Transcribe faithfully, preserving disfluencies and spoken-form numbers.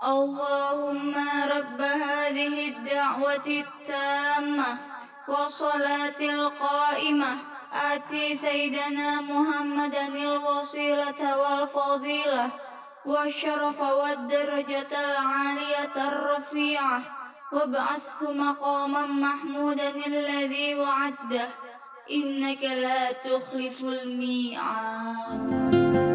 اللهم رب هذه الدعوة التامة والصلاة القائمة آتِ سيدنا محمدا الوسيلة والفضيلة والشرف والدرجة العالية الرفيعة وابعثه مقاما محمودا الذي وعده إنك لا تخلف الميعاد.